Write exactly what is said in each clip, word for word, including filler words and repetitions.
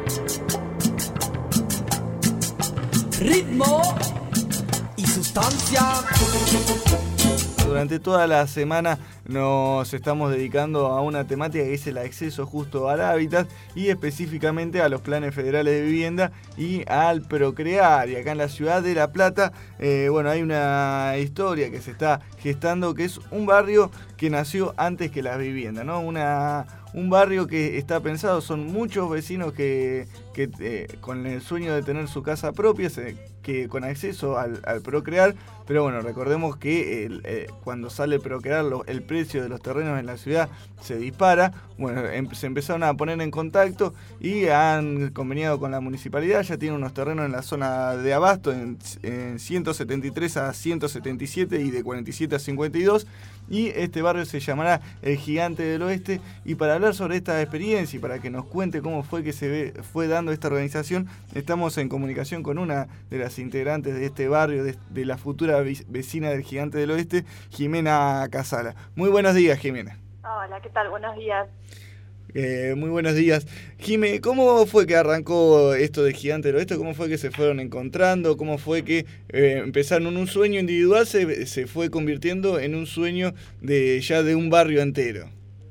Ritmo y sustancia. Durante toda la semana nos estamos dedicando a una temática que es el acceso justo al hábitat y específicamente a los planes federales de vivienda y al procrear. Y acá en la ciudad de La Plata, eh, bueno, hay una historia que se está gestando, que es un barrio que nació antes que las viviendas, ¿no? Una, un barrio que está pensado, son muchos vecinos que, que eh, con el sueño de tener su casa propia, se, que con acceso al, al procrear, pero bueno, recordemos que el, eh, cuando sale procrear lo, el precio de los terrenos en la ciudad se dispara. Bueno, em, se empezaron a poner en contacto y han conveniado con la municipalidad, ya tienen unos terrenos en la zona de Abasto, en, en ciento setenta y tres a ciento setenta y siete y de cuarenta y siete a cincuenta y dos, y este barrio se llamará El Gigante del Oeste. Y para hablar sobre esta experiencia y para que nos cuente cómo fue que se ve, fue dando esta organización, estamos en comunicación con una de las integrantes de este barrio, de, de la futura vecina del Gigante del Oeste, Jimena Casala. Muy buenos días, Jimena. Hola, ¿qué tal? Buenos días. Eh, muy buenos días. Jimé, ¿cómo fue que arrancó esto del Gigante del Oeste? ¿Cómo fue que se fueron encontrando? ¿Cómo fue que eh, empezaron un sueño individual, se, se fue convirtiendo en un sueño de ya de un barrio entero?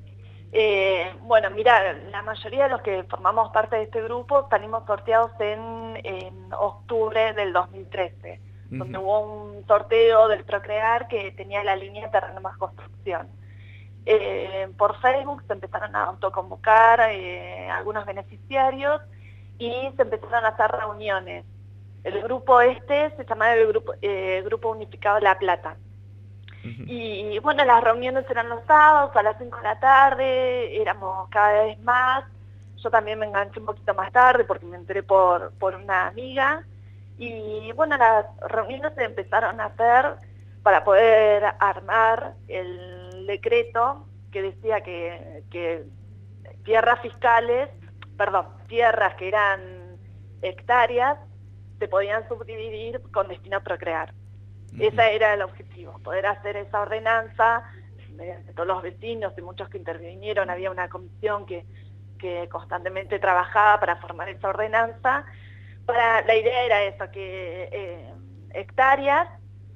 Eh, bueno, mira, la mayoría de los que formamos parte de este grupo salimos sorteados en, en octubre del dos mil trece, uh-huh. donde hubo un sorteo del Procrear que tenía la línea Terreno más Construcción. Eh, por Facebook se empezaron a autoconvocar eh, algunos beneficiarios y se empezaron a hacer reuniones. El grupo este se llamaba el Grupo, eh, Grupo Unificado La Plata. Uh-huh. Y bueno, las reuniones eran los sábados a las cinco de la tarde, éramos cada vez más. Yo también me enganché un poquito más tarde porque me enteré por, por una amiga. Y bueno, las reuniones se empezaron a hacer para poder armar el decreto que decía que, que tierras fiscales, perdón, tierras que eran hectáreas, se podían subdividir con destino a procrear. Uh-huh. Ese era el objetivo, poder hacer esa ordenanza mediante todos los vecinos y muchos que intervinieron. Había una comisión que, que constantemente trabajaba para formar esa ordenanza. Para, la idea era eso, que eh, hectáreas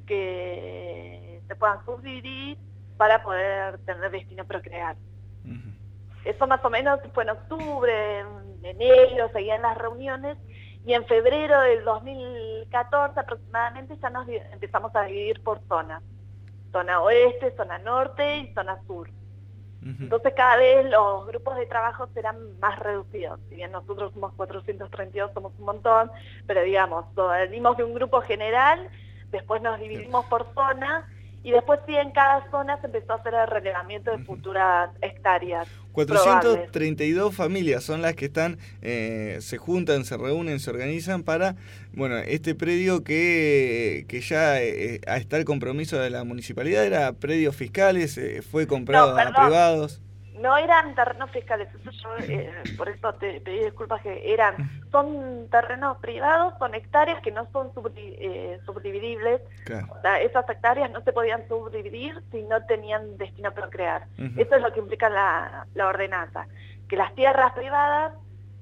que se puedan subdividir para poder tener destino a procrear. Uh-huh. Eso más o menos fue en octubre, en enero, seguían las reuniones, y en febrero del dos mil catorce aproximadamente ya nos empezamos a dividir por zonas. Zona oeste, zona norte y zona sur. Uh-huh. Entonces cada vez los grupos de trabajo serán más reducidos. Si bien nosotros somos cuatrocientos treinta y dos, somos un montón, pero digamos, venimos de un grupo general, después nos dividimos por zona, y después sí en cada zona se empezó a hacer el relevamiento de futuras hectáreas. cuatrocientas treinta y dos familias son las que están, eh, se juntan, se reúnen, se organizan para, bueno, este predio que, que ya eh, está el compromiso de la municipalidad, era predios fiscales, eh, fue comprado no, a privados. No eran terrenos fiscales, eso yo, eh, por eso te pedí disculpas, que eran, son terrenos privados, son hectáreas que no son subdi, eh, subdividibles. Claro. O sea, esas hectáreas no se podían subdividir si no tenían destino a procrear. Uh-huh. Eso es lo que implica la, la ordenanza, que las tierras privadas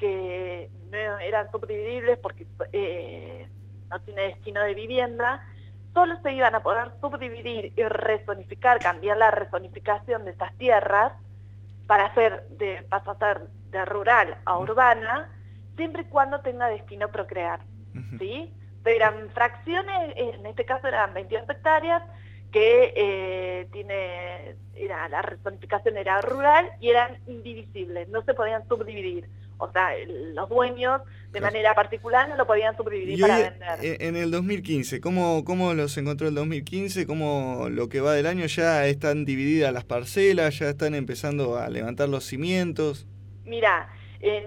que no eran subdividibles porque eh, no tiene destino de vivienda, solo se iban a poder subdividir y rezonificar, cambiar la rezonificación de esas tierras para hacer de, pasar a ser de rural a urbana, siempre y cuando tenga destino a procrear, uh-huh. ¿sí? Eran fracciones, en este caso eran veintidós hectáreas, que eh, tiene, era, la rezonificación era rural y eran indivisibles, no se podían subdividir. O sea, los dueños de claro. manera particular no lo podían subdividir y para hoy, vender. En el dos mil quince, ¿cómo, ¿cómo los encontró el dos mil quince? ¿Cómo lo que va del año ya están divididas las parcelas, ya están empezando a levantar los cimientos? Mira, en,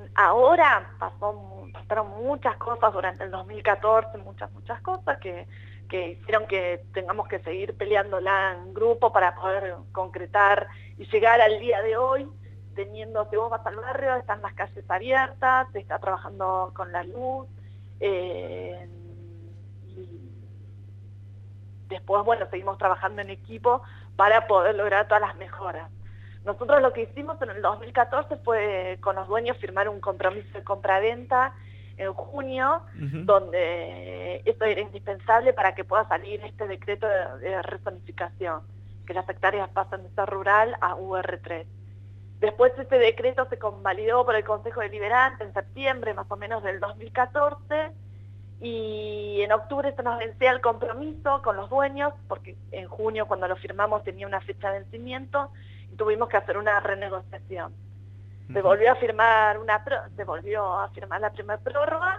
ahora pasó, pasaron muchas cosas durante el dos mil catorce, muchas, muchas cosas que, que hicieron que tengamos que seguir peleándola en grupo para poder concretar y llegar al día de hoy. Teniendo, si vos vas al barrio, están las calles abiertas, se está trabajando con la luz, eh, y después, bueno, seguimos trabajando en equipo para poder lograr todas las mejoras. Nosotros lo que hicimos en el dos mil catorce fue con los dueños firmar un compromiso de compraventa en junio, uh-huh. donde esto era indispensable para que pueda salir este decreto de, de rezonificación, que las hectáreas pasan de ser rural a U R tres. Después este decreto se convalidó por el Consejo Deliberante en septiembre más o menos del dos mil catorce, y en octubre se nos vencía el compromiso con los dueños, porque en junio cuando lo firmamos tenía una fecha de vencimiento, y tuvimos que hacer una renegociación. Se volvió a firmar una pro, se volvió a firmar la primera prórroga,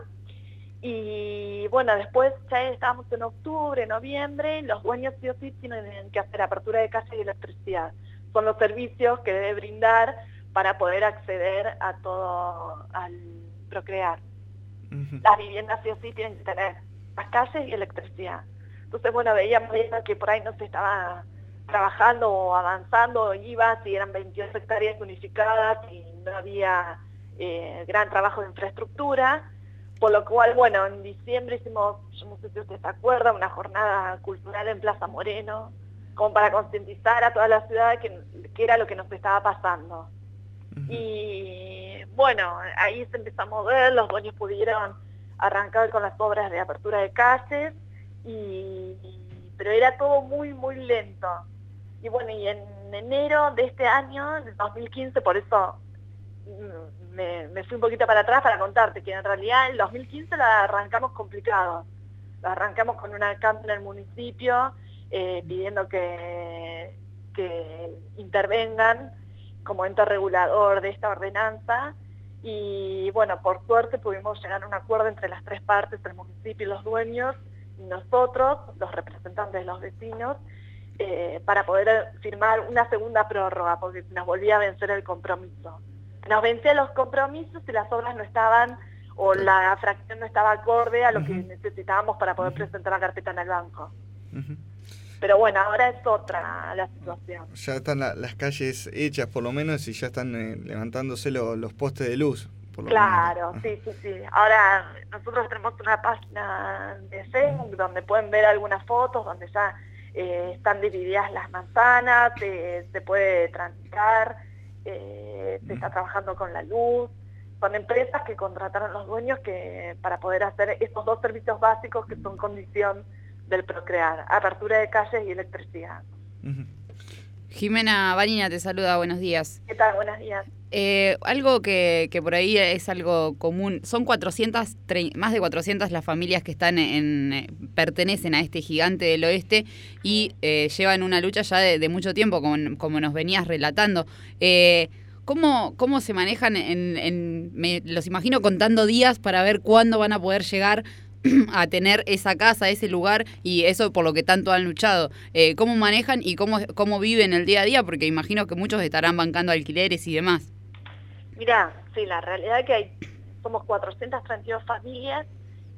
y bueno, después ya estábamos en octubre, noviembre, y los dueños sí o sí tienen que hacer apertura de calle y electricidad. Son los servicios que debe brindar para poder acceder a todo, al Procrear. Uh-huh. Las viviendas sí o sí tienen que tener las calles y electricidad. Entonces, bueno, veíamos que por ahí no se estaba trabajando o avanzando, iba, si eran veintidós hectáreas unificadas y no había eh, gran trabajo de infraestructura, por lo cual, bueno, en diciembre hicimos, yo no sé si usted se acuerda, una jornada cultural en Plaza Moreno, como para concientizar a toda la ciudad que, que era lo que nos estaba pasando. Uh-huh. Y bueno, ahí se empezó a mover, los dueños pudieron arrancar con las obras de apertura de calles, y, pero era todo muy, muy lento. Y bueno, y en enero de este año, del dos mil quince, por eso me, me fui un poquito para atrás para contarte que en realidad el dos mil quince la arrancamos complicado. La arrancamos con una campa en el municipio, eh, pidiendo que, que intervengan como ente regulador de esta ordenanza, y bueno, por suerte pudimos llegar a un acuerdo entre las tres partes, el municipio y los dueños, y nosotros, los representantes de los vecinos, eh, para poder firmar una segunda prórroga, porque nos volvía a vencer el compromiso. Nos vencían los compromisos y las obras no estaban, o la fracción no estaba acorde a lo uh-huh. que necesitábamos para poder uh-huh. presentar la carpeta en el banco. Uh-huh. Pero bueno, ahora es otra la situación. Ya están la, las calles hechas por lo menos, y ya están eh, levantándose lo, los postes de luz. Por lo claro, menos. sí, sí, sí. Ahora nosotros tenemos una página de Facebook uh-huh. donde pueden ver algunas fotos, donde ya eh, están divididas las manzanas, eh, se puede transitar, eh, se uh-huh. está trabajando con la luz. Son empresas que contrataron los dueños que para poder hacer estos dos servicios básicos que son condición del Procrear, apertura de calles y electricidad. Uh-huh. Jimena Vanina te saluda, buenos días. ¿Qué tal? Buenos días. Eh, algo que, que por ahí es algo común, son cuatrocientas, más de cuatrocientas las familias que están en, en pertenecen a este gigante del oeste y eh, llevan una lucha ya de, de mucho tiempo, como, como nos venías relatando. Eh, ¿Cómo, cómo se manejan? En, en, me los imagino contando días para ver cuándo van a poder llegar a tener esa casa, ese lugar, y eso por lo que tanto han luchado. Eh, ¿Cómo manejan y cómo, cómo viven el día a día? Porque imagino que muchos estarán bancando alquileres y demás. Mirá, sí, la realidad es que hay, somos cuatrocientas treinta y dos familias,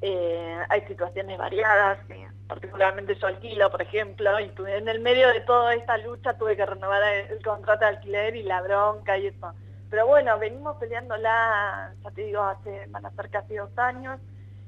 eh, hay situaciones variadas, eh, particularmente yo alquilo, por ejemplo, y tuve, en el medio de toda esta lucha tuve que renovar el, el contrato de alquiler y la bronca y eso. Pero bueno, venimos peleándola, ya te digo, hace, van a ser casi dos años.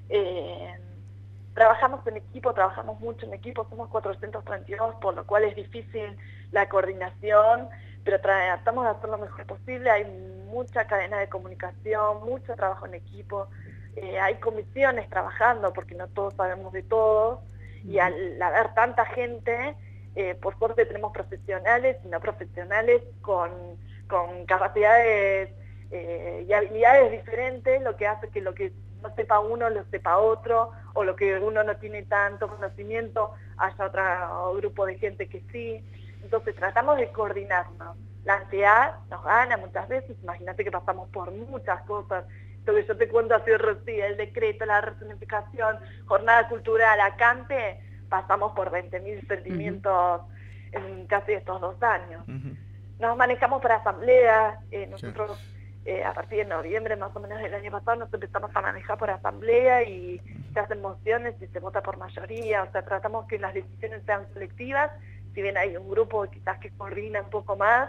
Eh, trabajamos en equipo, trabajamos mucho en equipo, somos cuatrocientos treinta y dos, por lo cual es difícil la coordinación, pero tratamos de hacer lo mejor posible. Hay mucha cadena de comunicación, mucho trabajo en equipo, eh, hay comisiones trabajando porque no todos sabemos de todos, y al haber tanta gente, eh, por suerte tenemos profesionales y no profesionales con, con capacidades eh, y habilidades diferentes, lo que hace que lo que no sepa uno, lo sepa otro, o lo que uno no tiene tanto conocimiento, haya otro grupo de gente que sí. Entonces tratamos de coordinarnos. La ansiedad nos gana muchas veces, imagínate que pasamos por muchas cosas. Esto que yo te cuento así, Rocío, el decreto, la rezonificación, jornada cultural, acampe, pasamos por veinte mil sentimientos uh-huh. en casi estos dos años. Uh-huh. Nos manejamos para asambleas, eh, nosotros... Sí. Eh, a partir de noviembre más o menos del año pasado nos empezamos a manejar por asamblea y se hacen mociones y se vota por mayoría, o sea, tratamos que las decisiones sean colectivas, si bien hay un grupo quizás que coordina un poco más,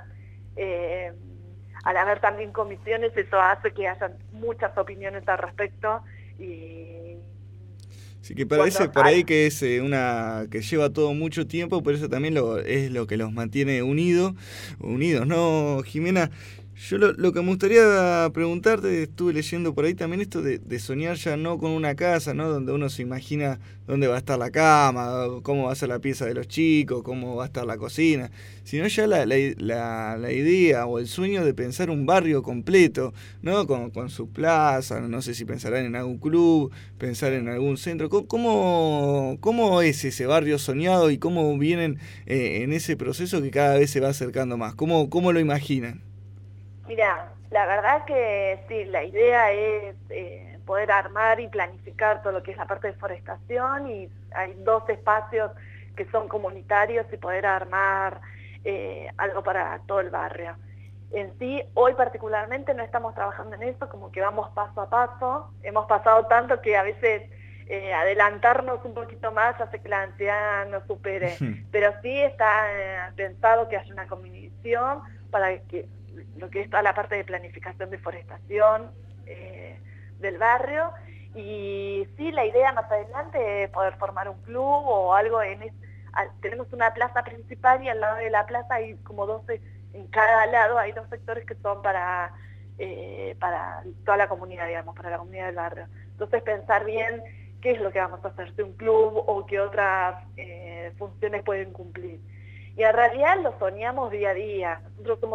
eh, al haber también comisiones eso hace que haya muchas opiniones al respecto y, Sí, que parece por ahí que es eh, una que lleva todo mucho tiempo, pero eso también lo, es lo que los mantiene unidos, unidos, ¿no, Jimena? Yo lo, lo que me gustaría preguntarte, estuve leyendo por ahí también esto de, de soñar ya no con una casa, ¿no? Donde uno se imagina dónde va a estar la cama, cómo va a ser la pieza de los chicos, cómo va a estar la cocina, sino ya la, la, la, la idea o el sueño de pensar un barrio completo, ¿no? Con, con su plaza, no sé si pensarán en algún club, pensar en algún centro. ¿Cómo, cómo es ese barrio soñado y cómo vienen eh, en ese proceso que cada vez se va acercando más? ¿Cómo, cómo lo imaginan? Mira, la verdad que sí, la idea es eh, poder armar y planificar todo lo que es la parte de forestación, y hay dos espacios que son comunitarios y poder armar eh, algo para todo el barrio. En sí, hoy particularmente no estamos trabajando en eso, como que vamos paso a paso. Hemos pasado tanto que a veces eh, adelantarnos un poquito más hace que la ansiedad nos supere. Pero sí está eh, pensado que haya una comisión para que lo que es toda la parte de planificación de forestación eh, del barrio, y sí, la idea más adelante es poder formar un club o algo. En es, al, tenemos una plaza principal y al lado de la plaza hay como doce, en cada lado hay dos sectores que son para, eh, para toda la comunidad, digamos, para la comunidad del barrio. Entonces pensar bien qué es lo que vamos a hacer de un club o qué otras eh, funciones pueden cumplir. Y en realidad lo soñamos día a día. Nosotros somos,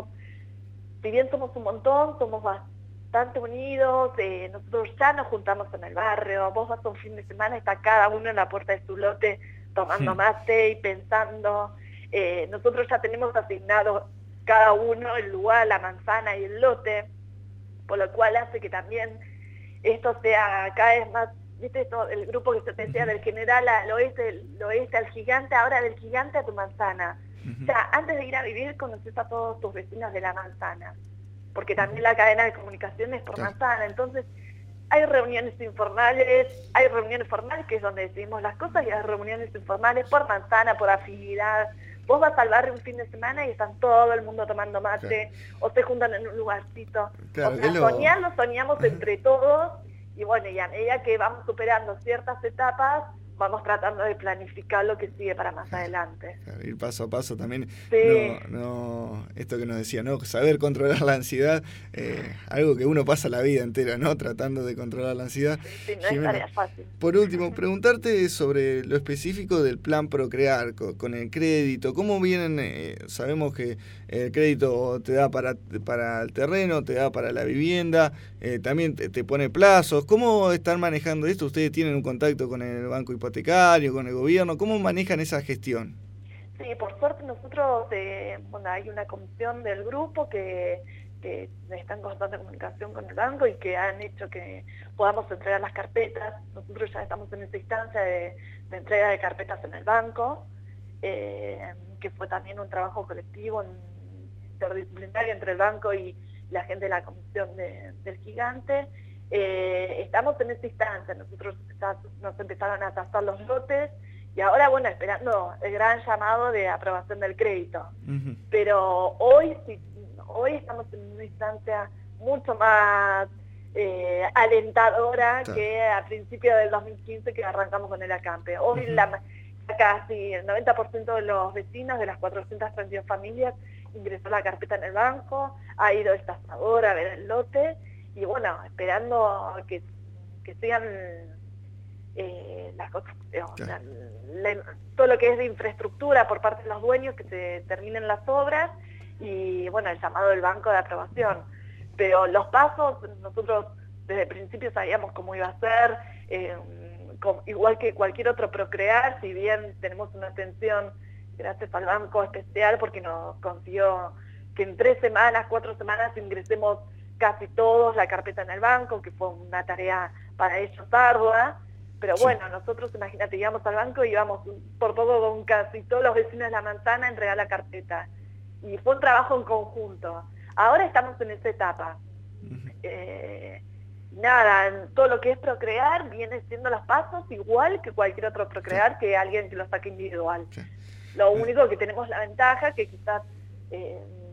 si bien somos un montón, somos bastante unidos, eh, nosotros ya nos juntamos en el barrio, vos vas a un fin de semana, está cada uno en la puerta de su lote tomando sí. mate y pensando, eh, nosotros ya tenemos asignado cada uno el lugar, la manzana y el lote, por lo cual hace que también esto sea cada vez más, viste, todo el grupo que se te decía del general al oeste, del oeste al gigante, ahora del gigante a tu manzana. O sea, antes de ir a vivir conoces a todos tus vecinos de la manzana, porque también la cadena de comunicación es por claro. manzana. Entonces hay reuniones informales, hay reuniones formales que es donde decidimos las cosas, y hay reuniones informales por manzana, por afinidad. Vos vas al barrio un fin de semana y están todo el mundo tomando mate, claro. o se juntan en un lugarcito. Claro, o sea, lo... soñar lo soñamos uh-huh. entre todos, y bueno, y a medida que vamos superando ciertas etapas, vamos tratando de planificar lo que sigue para más adelante. Claro, ir paso a paso también. Sí. No, no, esto que nos decía, ¿no? Saber controlar la ansiedad, eh, algo que uno pasa la vida entera, ¿no? Tratando de controlar la ansiedad. Sí, sí, no Jimena, es tarea fácil. Por último, preguntarte sobre lo específico del plan Procrear, con, con el crédito. ¿Cómo vienen? Eh, sabemos que el crédito te da para, para el terreno, te da para la vivienda, eh, también te, te pone plazos. ¿Cómo están manejando esto? ¿Ustedes tienen un contacto con el Banco Hipotecario, con el gobierno? ¿Cómo manejan esa gestión? Sí, por suerte nosotros, eh, bueno, hay una comisión del grupo que, que está en constante comunicación con el banco y que han hecho que podamos entregar las carpetas. Nosotros ya estamos en esa instancia de, de entrega de carpetas en el banco, eh, que fue también un trabajo colectivo interdisciplinario entre el banco y la gente de la comisión de, del gigante. Eh, estamos en esa instancia, nosotros ya nos empezaron a tasar los lotes y ahora, bueno, esperando el gran llamado de aprobación del crédito. Uh-huh. Pero hoy sí, hoy estamos en una instancia mucho más eh, alentadora claro. que a principios del dos mil quince, que arrancamos con el acampe. Hoy uh-huh. la, casi el noventa por ciento de los vecinos de las cuatrocientas treinta y dos familias ingresó la carpeta en el banco, ha ido el tasador a ver el lote. Y bueno, esperando que, que sigan eh, las cosas, o sea, le, todo lo que es de infraestructura por parte de los dueños, que se terminen las obras, y bueno, el llamado del banco de aprobación. Pero los pasos, nosotros desde el principio sabíamos cómo iba a ser, eh, con, igual que cualquier otro Procrear, si bien tenemos una atención gracias al banco especial, porque nos consiguió que en tres semanas, cuatro semanas ingresemos casi todos la carpeta en el banco, que fue una tarea para ellos ardua, pero sí. bueno, nosotros, imagínate, íbamos al banco y íbamos por poco con casi todos los vecinos de la manzana a entregar la carpeta, y fue un trabajo en conjunto. Ahora estamos en esa etapa. Uh-huh. Eh, nada, todo lo que es Procrear viene siendo los pasos igual que cualquier otro Procrear, sí. que alguien que lo saque individual. Sí. Lo único que tenemos la ventaja que quizás... Eh,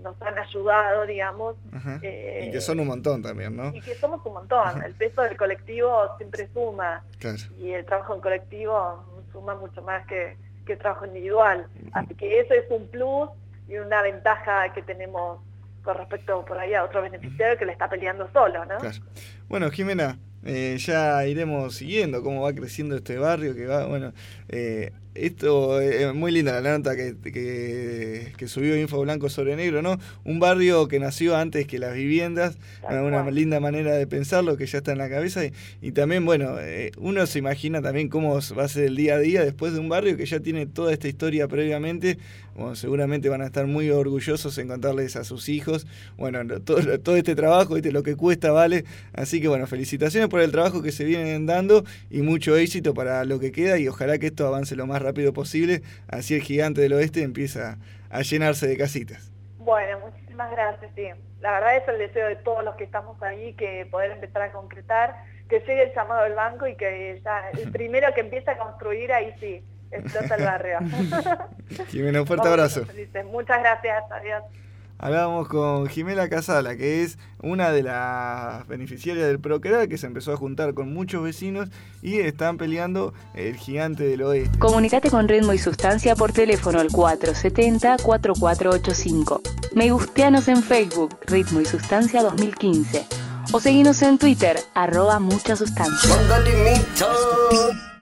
nos han ayudado, digamos. Eh, y que son un montón también, ¿no? Y que somos un montón. Ajá. El peso del colectivo siempre suma. Claro. Y el trabajo en colectivo suma mucho más que, que el trabajo individual. Así que eso es un plus y una ventaja que tenemos con respecto por ahí a otro beneficiario que le está peleando solo, ¿no? Claro. Bueno, Jimena, eh, ya iremos siguiendo cómo va creciendo este barrio, que va, bueno, eh, esto es muy linda la nota que, que, que subió Info Blanco sobre Negro, ¿no? Un barrio que nació antes que las viviendas, una, una linda manera de pensarlo que ya está en la cabeza y, y también, bueno, eh, uno se imagina también cómo va a ser el día a día después de un barrio que ya tiene toda esta historia previamente. Bueno, seguramente van a estar muy orgullosos en contarles a sus hijos, bueno, todo, todo este trabajo, ¿viste? Lo que cuesta vale, así que bueno, felicitaciones por el trabajo que se vienen dando y mucho éxito para lo que queda y ojalá que esto avance lo más rápido posible, así el gigante del oeste empieza a llenarse de casitas. Bueno, muchísimas gracias, sí. La verdad es el deseo de todos los que estamos ahí, que poder empezar a concretar, que llegue el llamado del banco y que ya el primero que empiece a construir, ahí sí, explota el barrio. Jimena, un fuerte abrazo. Muchas gracias, adiós. Hablábamos con Jimena Casala, que es una de las beneficiarias del Procrear, que se empezó a juntar con muchos vecinos y están peleando el gigante del oeste. Comunicate con Ritmo y Sustancia por teléfono al cuatro siete cero, cuatro cuatro ocho cinco. Me gusteanos en Facebook, Ritmo y Sustancia dos mil quince. O seguinos en Twitter, arroba mucha sustancia.